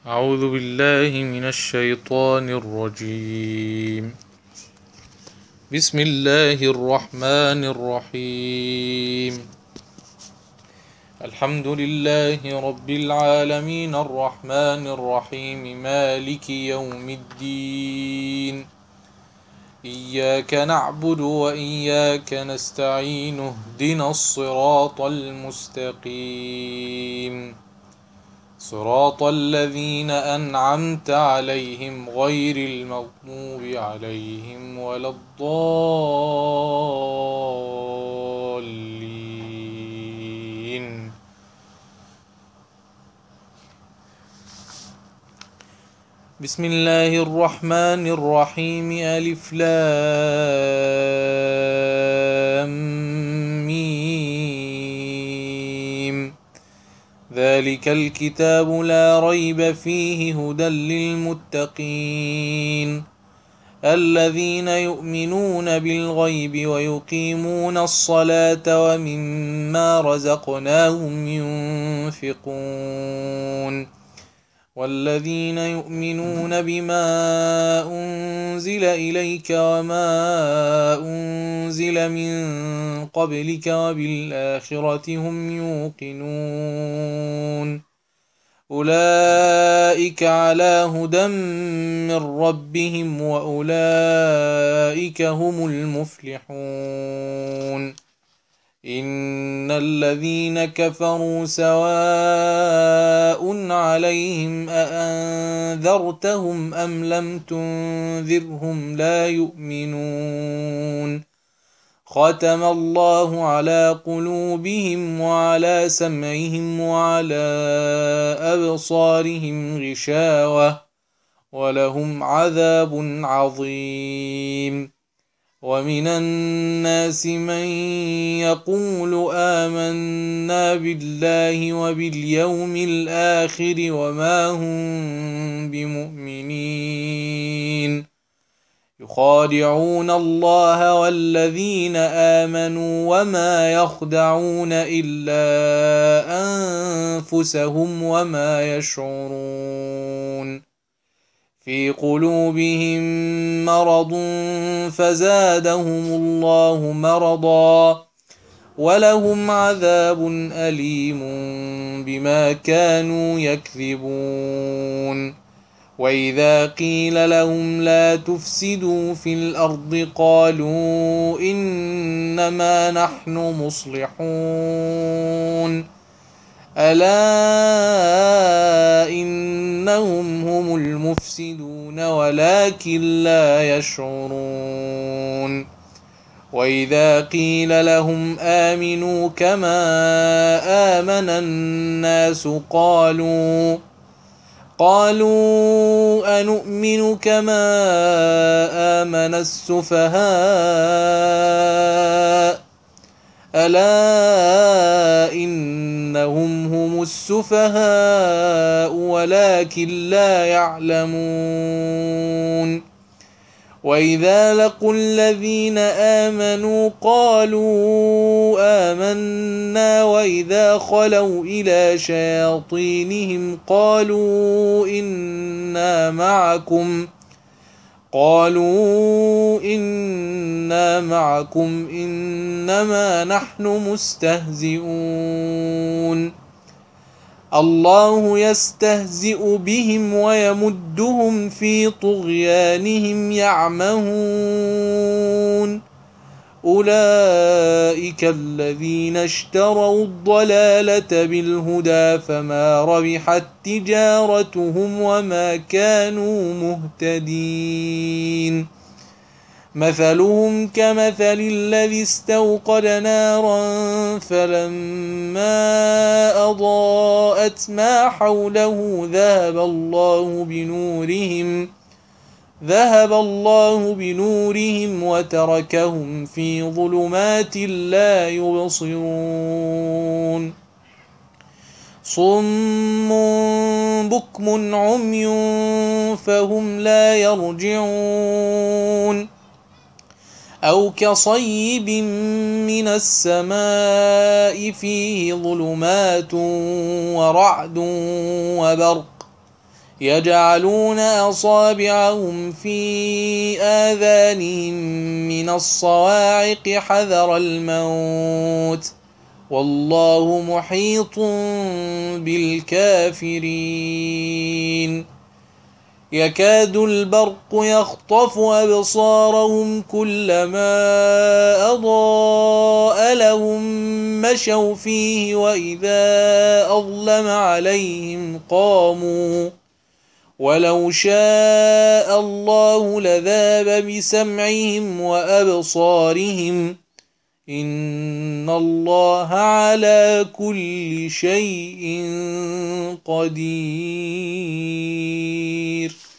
أعوذ بالله من الشيطان الرجيم. بسم الله الرحمن الرحيم. الحمد لله رب العالمين الرحمن الرحيم مالك يوم الدين. إياك نعبد وإياك نستعين اهدنا الصراط المستقيم صراط الذين أنعمت عليهم غير المغضوب عليهم ولا الضالين. بسم الله الرحمن الرحيم. ألف لام ميم. ذلك الكتاب لا ريب فيه هدى للمتقين الذين يؤمنون بالغيب ويقيمون الصلاة ومما رزقناهم ينفقون والذين يؤمنون بما أنزل إليك وما أنزل من قبلك وبالآخرة هم يوقنون أولئك على هدى من ربهم وأولئك هم المفلحون. إن الذين كفروا سواء عليهم أأنذرتهم أم لم تنذرهم لا يؤمنون. ختم الله على قلوبهم وعلى سمعهم وعلى أبصارهم غشاوة ولهم عذاب عظيم. ومن الناس من يقول آمنا بالله وباليوم الآخر وما هم بمؤمنين يخادعون الله والذين آمنوا وما يخدعون إلا أنفسهم وما يشعرون. في قلوبهم مرض فزادهم الله مرضا ولهم عذاب أليم بما كانوا يكذبون. وإذا قيل لهم لا تفسدوا في الأرض قالوا إنما نحن مصلحون ألا إنهم هم المفسدون ولكن لا يشعرون. وإذا قيل لهم آمنوا كما آمن الناس قالوا أنؤمن كما آمن السفهاء ألا إنهم هم السفهاء ولكن لا يعلمون. وإذا لقوا الذين آمنوا قالوا آمنا وإذا خلوا إلى شياطينهم قالوا إنا معكم إنما نحن مستهزئون. الله يستهزئ بهم ويمدهم في طغيانهم يعمهون. أولئك الذين اشتروا الضلالة بالهدى فما ربحت تجارتهم وما كانوا مهتدين. مثلهم كمثل الذي استوقد نارا فلما أضاءت ما حوله ذهب الله بنورهم وتركهم في ظلمات لا يبصرون. صم بكم عمي فهم لا يرجعون. أو كصيب من السماء فيه ظلمات ورعد وبرق يجعلون أصابعهم في آذانهم من الصواعق حذر الموت والله محيط بالكافرين يكاد البرق يخطف أبصارهم كلما أضاء لهم مشوا فيه وإذا أظلم عليهم قاموا ولو شاء الله لذهب بسمعهم وأبصارهم إن الله على كل شيء قدير.